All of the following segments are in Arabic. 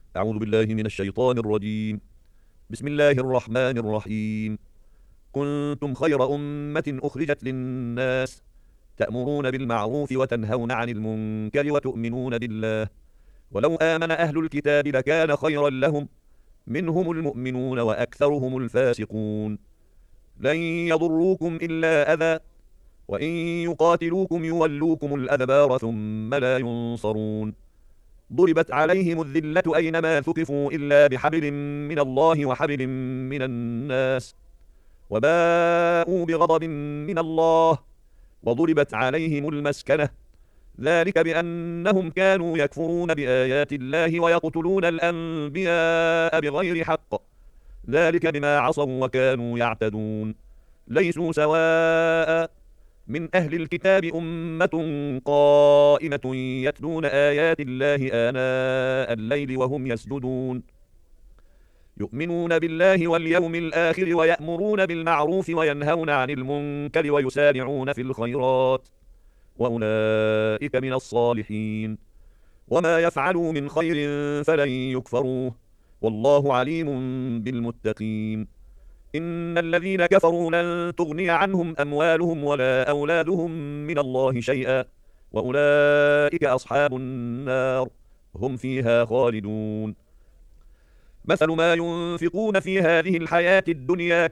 أعوذ بالله من الشيطان الرجيم. بسم الله الرحمن الرحيم. كنتم خير أمة أخرجت للناس تأمرون بالمعروف وتنهون عن المنكر وتؤمنون بالله ولو آمن أهل الكتاب لكان خيرا لهم منهم المؤمنون وأكثرهم الفاسقون. لن يضروكم إلا أذى وإن يقاتلوكم يولوكم الأدبار ثم لا ينصرون. ضربت عليهم الذلة أينما ثقفوا إلا بحبل من الله وحبل من الناس وباءوا بغضب من الله وضربت عليهم المسكنة ذلك بأنهم كانوا يكفرون بآيات الله ويقتلون الأنبياء بغير حق ذلك بما عصوا وكانوا يعتدون. ليسوا سواء من أهل الكتاب أمة قائمة يتلون آيات الله آناء الليل وهم يسجدون يؤمنون بالله واليوم الآخر ويأمرون بالمعروف وينهون عن المنكر ويسارعون في الخيرات وأولئك من الصالحين. وما يفعلوا من خير فلن يكفروه والله عليم بالمتقين. إن الذين كفروا لن تغني عنهم أموالهم ولا أولادهم من الله شيئا وأولئك أصحاب النار هم فيها خالدون. مثل ما ينفقون في هذه الحياة الدنيا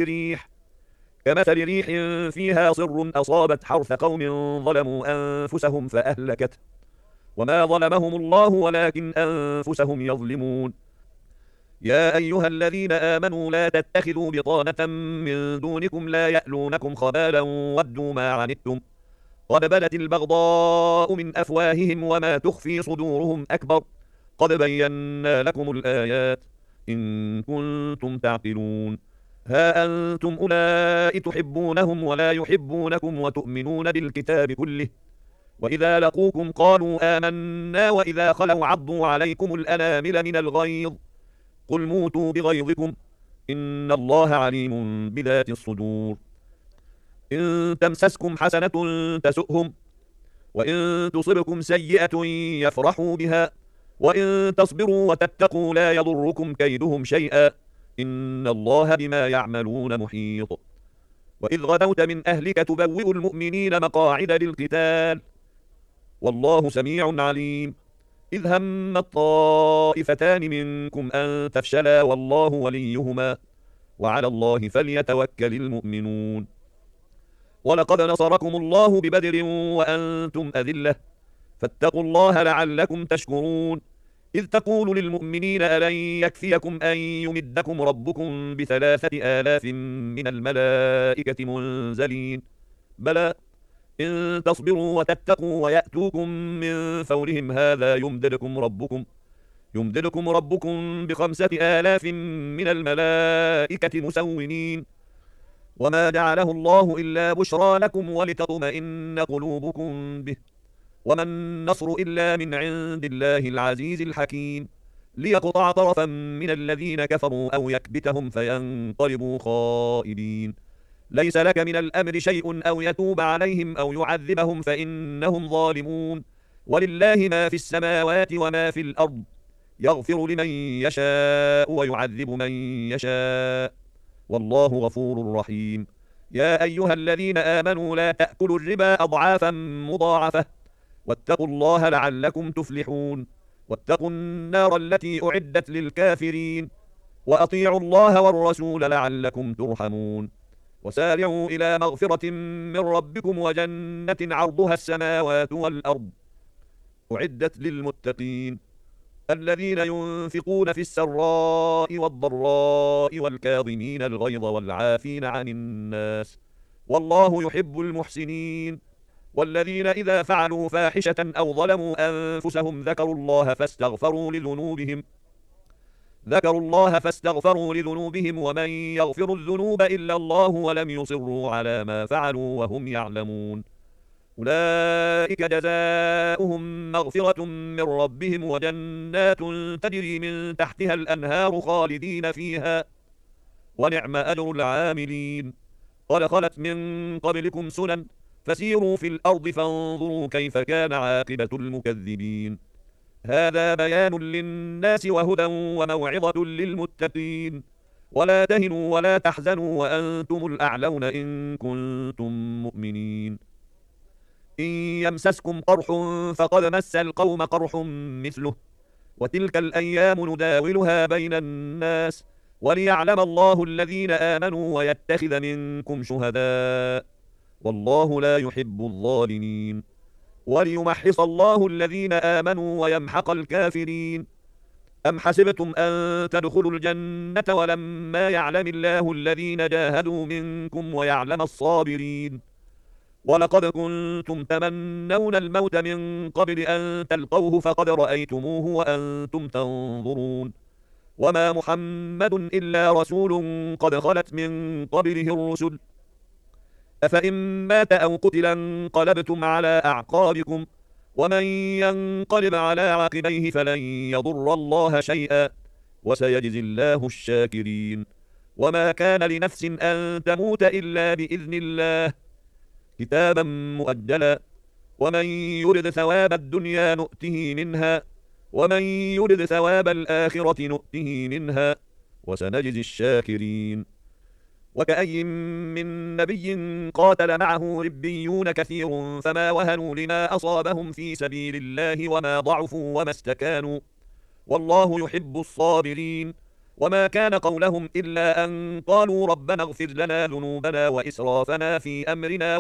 كمثل ريح فيها صر أصابت حرث قوم ظلموا أنفسهم فأهلكته وما ظلمهم الله ولكن أنفسهم يظلمون. يا أيها الذين آمنوا لا تتخذوا بطانة من دونكم لا يألونكم خبالا ودوا ما عنتم قد بدت البغضاء من أفواههم وما تخفي صدورهم أكبر قد بينا لكم الآيات إن كنتم تعقلون. ها أنتم أولئك تحبونهم ولا يحبونكم وتؤمنون بالكتاب كله وإذا لقوكم قالوا آمنا وإذا خلوا عضوا عليكم الأنامل من الغيظ قل موتوا بغيظكم إن الله عليم بذات الصدور. إن تمسسكم حسنة تسؤهم وإن تصبكم سيئة يفرحوا بها وإن تصبروا وتتقوا لا يضركم كيدهم شيئا إن الله بما يعملون محيط. وإذ غدوت من أهلك تبوئ المؤمنين مقاعد للقتال والله سميع عليم. إذ هم الطائفتان منكم أن تفشلا والله وليهما وعلى الله فليتوكل المؤمنون. ولقد نصركم الله ببدر وأنتم أذلة فاتقوا الله لعلكم تشكرون. إذ تقول للمؤمنين ألن يكفيكم أن يمدكم ربكم ب3,000 من الملائكة منزلين بلى إن تصبروا وتتقوا ويأتوكم من فورهم هذا يمددكم ربكم ب5,000 من الملائكة مسومين وما جعله الله إلا بشرى لكم ولتطمئن قلوبكم به وما النصر إلا من عند الله العزيز الحكيم ليقطع طرفا من الذين كفروا أو يكبتهم فينقلبوا خائبين. ليس لك من الأمر شيء أو يتوب عليهم أو يعذبهم فإنهم ظالمون ولله ما في السماوات وما في الأرض يغفر لمن يشاء ويعذب من يشاء والله غفور رحيم. يا أيها الذين آمنوا لا تأكلوا الربا أضعافا مضاعفة واتقوا الله لعلكم تفلحون. واتقوا النار التي أعدت للكافرين وأطيعوا الله والرسول لعلكم ترحمون. وسارعوا إلى مغفرة من ربكم وجنة عرضها السماوات والأرض أعدت للمتقين الذين ينفقون في السراء والضراء والكاظمين الغيظ والعافين عن الناس والله يحب المحسنين. والذين إذا فعلوا فاحشة أو ظلموا أنفسهم ذكروا الله فاستغفروا لذنوبهم ومن يغفر الذنوب إلا الله ولم يصروا على ما فعلوا وهم يعلمون أولئك جزاؤهم مغفرة من ربهم وجنات تجري من تحتها الأنهار خالدين فيها ونعم أجر العاملين. قد خلت من قبلكم سنن فسيروا في الأرض فانظروا كيف كان عاقبة المكذبين. هذا بيان للناس وهدى وموعظة للمتقين. ولا تهنوا ولا تحزنوا وأنتم الأعلون إن كنتم مؤمنين. إن يمسسكم قرح فقد مس القوم قرح مثله، وتلك الأيام نداولها بين الناس، وليعلم الله الذين آمنوا ويتخذ منكم شهداء، والله لا يحب الظالمين. وليمحص الله الذين آمنوا ويمحق الكافرين. أم حسبتم أن تدخلوا الجنة ولما يعلم الله الذين جاهدوا منكم ويعلم الصابرين. ولقد كنتم تمنون الموت من قبل أن تلقوه فقد رأيتموه وأنتم تنظرون. وما محمد إلا رسول قد خلت من قبله الرسل، أفإن مات أو قتل انقلبتم على أعقابكم، ومن ينقلب على عقبيه فلن يضر الله شيئا، وسيجزي الله الشاكرين. وما كان لنفس أن تموت إلا بإذن الله، كتابا مؤجلا، ومن يرد ثواب الدنيا نؤته منها، ومن يرد ثواب الآخرة نؤته منها، وسنجزي الشاكرين. وكأي من نبي قاتل معه ربيون كثير فما وهنوا لما أصابهم في سبيل الله وما ضعفوا وما استكانوا، والله يحب الصابرين. وما كان قولهم إلا أن قالوا ربنا اغفر لنا ذنوبنا وإسرافنا في أمرنا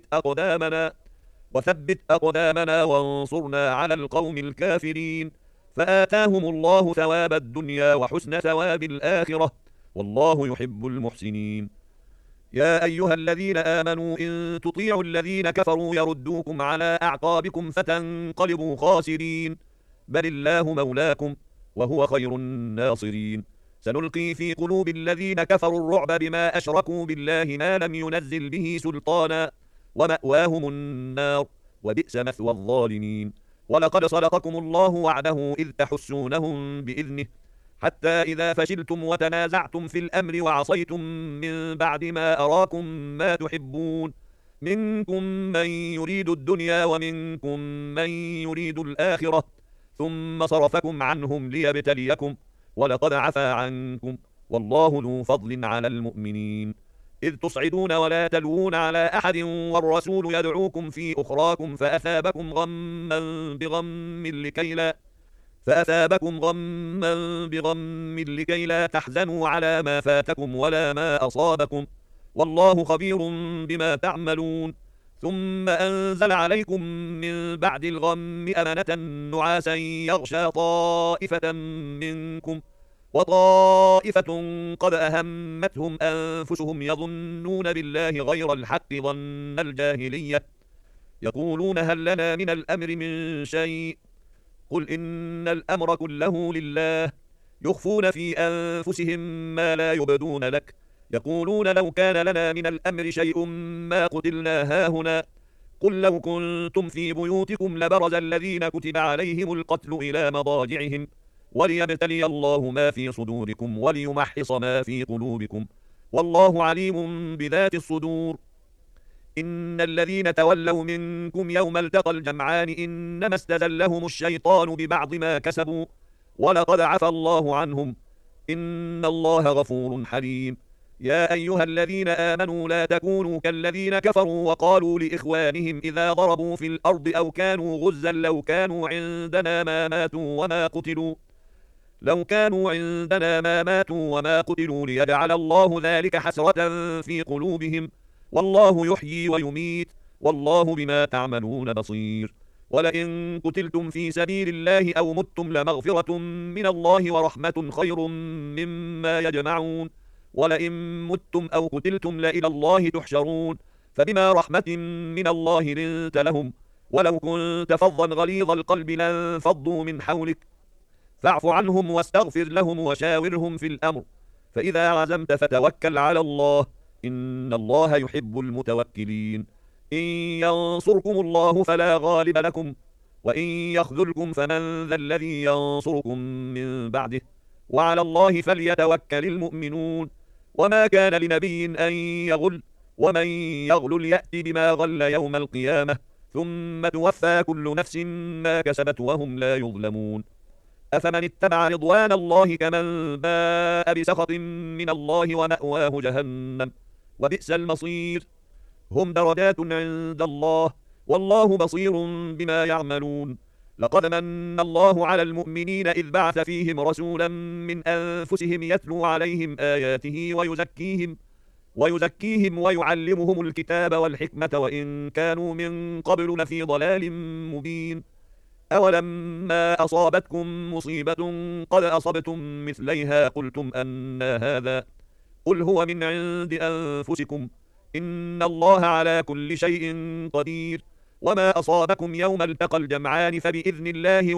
وثبت أقدامنا وانصرنا على القوم الكافرين، فآتاهم الله ثواب الدنيا وحسن ثواب الآخرة، والله يحب المحسنين. يا أيها الذين آمنوا إن تطيعوا الذين كفروا يردوكم على أعقابكم فتنقلبوا خاسرين، بل الله مولاكم وهو خير الناصرين. سنلقي في قلوب الذين كفروا الرعب بما أشركوا بالله ما لم ينزل به سلطانا، ومأواهم النار وبئس مثوى الظالمين. ولقد صدقكم الله وعده إذ تحسونهم بإذنه، حتى إذا فشلتم وتنازعتم في الأمر وعصيتم من بعد ما أراكم ما تحبون، منكم من يريد الدنيا ومنكم من يريد الآخرة، ثم صرفكم عنهم ليبتليكم، ولقد عفا عنكم، والله ذو فضل على المؤمنين. إذ تصعدون ولا تلوون على أحد والرسول يدعوكم في أخراكم فأثابكم غما بغم لكي لا تحزنوا على ما فاتكم ولا ما أصابكم، والله خبير بما تعملون. ثم أنزل عليكم من بعد الغم أمنة نعاسا يغشى طائفة منكم، وطائفة قد أهمتهم أنفسهم يظنون بالله غير الحق ظن الجاهلية، يقولون هل لنا من الأمر من شيء، قل إن الأمر كله لله، يخفون في أنفسهم ما لا يبدون لك، يقولون لو كان لنا من الأمر شيء ما قتلنا هاهنا، قل لو كنتم في بيوتكم لبرز الذين كتب عليهم القتل إلى مضاجعهم، وليبتلي الله ما في صدوركم وليمحص ما في قلوبكم، والله عليم بذات الصدور. إن الذين تولوا منكم يوم التقى الجمعان إنما استزلهم الشيطان ببعض ما كسبوا، ولقد عفى الله عنهم، إن الله غفور حليم. يا أيها الذين آمنوا لا تكونوا كالذين كفروا وقالوا لإخوانهم إذا ضربوا في الأرض أو كانوا غزا لو كانوا عندنا ما ماتوا وما قتلوا ليجعل الله ذلك حسرة في قلوبهم، والله يحيي ويميت، والله بما تعملون بصير. ولئن قتلتم في سبيل الله أو متم لمغفرة من الله ورحمة خير مما يجمعون، ولئن متم أو قتلتم لإلى الله تحشرون، فبما رحمة من الله لنت لهم، ولو كنت فظا غليظ القلب لانفضوا من حولك، فاعف عنهم واستغفر لهم وشاورهم في الأمر، فإذا عزمت فتوكل على الله، إن الله يحب المتوكلين. إن ينصركم الله فلا غالب لكم، وإن يخذلكم فمن ذا الذي ينصركم من بعده، وعلى الله فليتوكل المؤمنون. وما كان لنبي أن يغل، ومن يغل يأتي بما غل يوم القيامة، ثم توفى كل نفس ما كسبت وهم لا يظلمون. أفمن اتبع رضوان الله كمن باء بسخط من الله ومأواه جهنم وبئس المصير. هم درجات عند الله والله بصير بما يعملون. لقد من الله على المؤمنين إذ بعث فيهم رسولا من أنفسهم يتلو عليهم آياته ويزكيهم ويعلمهم الكتاب والحكمة وإن كانوا من قبل لفي ضلال مبين. أولما أصابتكم مصيبة قد أصبتم مثليها قلتم أنى هذا قل هو من عند أنفسكم إن الله على كل شيء قدير. وما أصابكم يوم التقى الجمعان فبإذن الله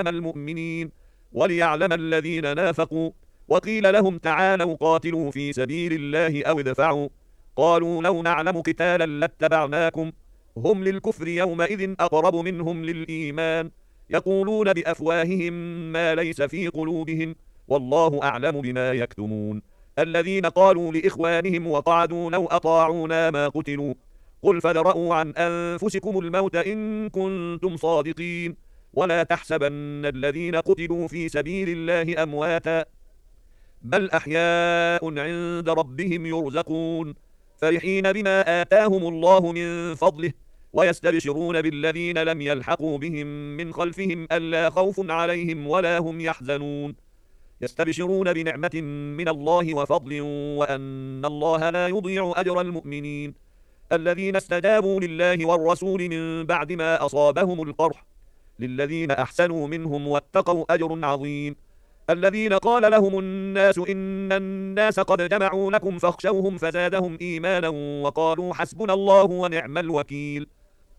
وليعلم الذين نافقوا. وقيل لهم تعالوا قاتلوا في سبيل الله أو ادفعوا قالوا لو نعلم قتالا لاتبعناكم هم للكفر يومئذ أقرب منهم للإيمان يقولون بأفواههم ما ليس في قلوبهم والله أعلم بما يكتمون. الذين قالوا لإخوانهم وقعدوا لو أطاعونا ما قتلوا قل فادرءوا عن أنفسكم الموت إن كنتم صادقين ولا تحسبن الذين قتلوا في سبيل الله أمواتا بل أحياء عند ربهم يرزقون فرحين بما آتاهم الله من فضله ويستبشرون بالذين لم يلحقوا بهم من خلفهم ألا خوف عليهم ولا هم يحزنون. يستبشرون بنعمة من الله وفضل وأن الله لا يضيع أجر المؤمنين. الذين استجابوا لله والرسول من بعد ما أصابهم القرح للذين أحسنوا منهم واتقوا أجر عظيم. الذين قال لهم الناس إن الناس قد جمعوا لكم فاخشوهم فزادهم إيمانا وقالوا حسبنا الله ونعم الوكيل.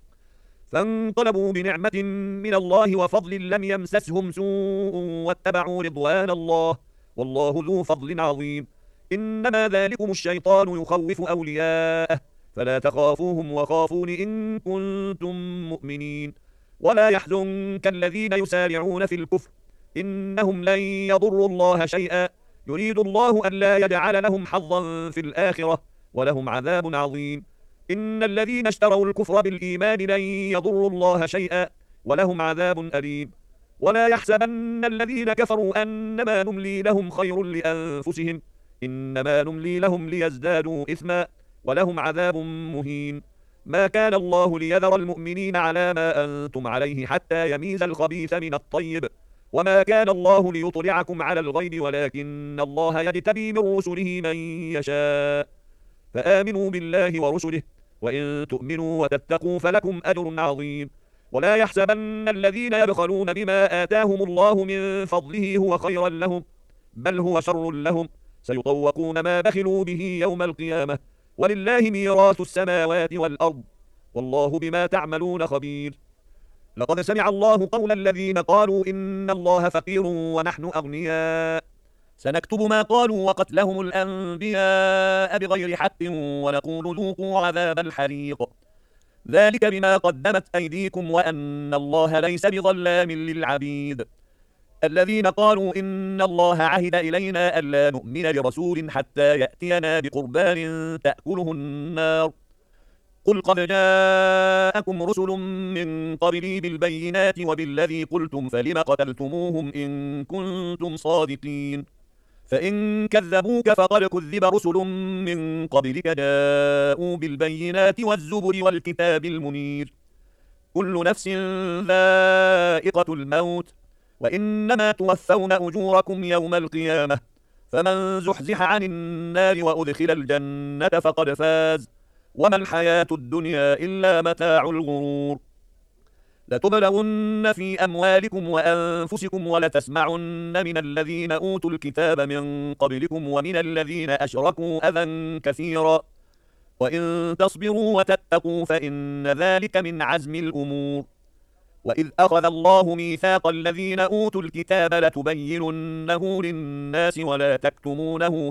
فانقلبوا بنعمة من الله وفضل لم يمسسهم سوء واتبعوا رضوان الله والله ذو فضل عظيم. إنما ذلكم الشيطان يخوف أولياءه فلا تخافوهم وخافون إن كنتم مؤمنين. ولا يحزنك الذين يسارعون في الكفر إنهم لن يضروا الله شيئا يريد الله ألا يجعل لهم حظا في الآخرة ولهم عذاب عظيم. إن الذين اشتروا الكفر بالإيمان لن يضروا الله شيئا ولهم عذاب أليم. ولا يحسبن الذين كفروا أنما نملي لهم خير لأنفسهم إنما نملي لهم ليزدادوا إثما ولهم عذاب مهين. ما كان الله ليذر المؤمنين على ما أنتم عليه حتى يميز الخبيث من الطيب وما كان الله ليطلعكم على الغيب ولكن الله يجتبي من رسله من يشاء. فآمنوا بالله ورسله وإن تؤمنوا وتتقوا فلكم أجر عظيم. ولا يحسبن الذين يبخلون بما آتاهم الله من فضله هو خيرا لهم بل هو شر لهم سيطوقون ما بخلوا به يوم القيامة ولله ميراث السماوات والأرض والله بما تعملون خبير. لقد سمع الله قول الذين قالوا إن الله فقير ونحن أغنياء سنكتب ما قالوا وقتلهم الأنبياء بغير حق ونقول ذوقوا عذاب الحريق ذلك بما قدمت أيديكم وأن الله ليس بظلام للعبيد. الذين قالوا إن الله عهد إلينا ألا نؤمن لرسول حتى يأتينا بقربان تأكله النار قل قد جاءكم رسل من قبلي بالبينات وبالذي قلتم فلم قتلتموهم إن كنتم صادقين. فإن كذبوك فقد كذب رسل من قبلك جاءوا بالبينات والزبر والكتاب المنير. كل نفس ذائقة الموت وإنما توفون أجوركم يوم القيامة فمن زحزح عن النار وأدخل الجنة فقد فاز وما الحياة الدنيا إلا متاع الغرور. لتبلغن في أموالكم وأنفسكم ولتسمعن من الذين أوتوا الكتاب من قبلكم ومن الذين أشركوا أذى كثيرا وإن تصبروا وتتقوا فإن ذلك من عزم الأمور. وإذ أخذ الله ميثاق الذين أوتوا الكتاب لتبيننه للناس ولا تكتمونه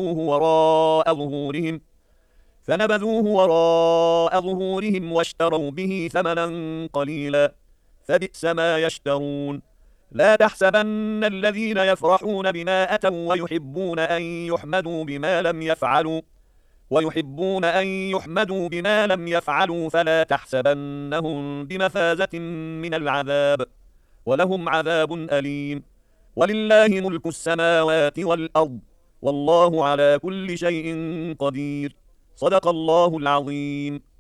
فنبذوه وراء ظهورهم واشتروا به ثمنا قليلا فبئس ما يشترون. لا تحسبن الذين يفرحون بما أتوا ويحبون أن يحمدوا بما لم يفعلوا ويحبون أن يحمدوا بما لم يفعلوا فلا تحسبنهم بمفازة من العذاب ولهم عذاب أليم ولله ملك السماوات والأرض والله على كل شيء قدير صدق الله العظيم.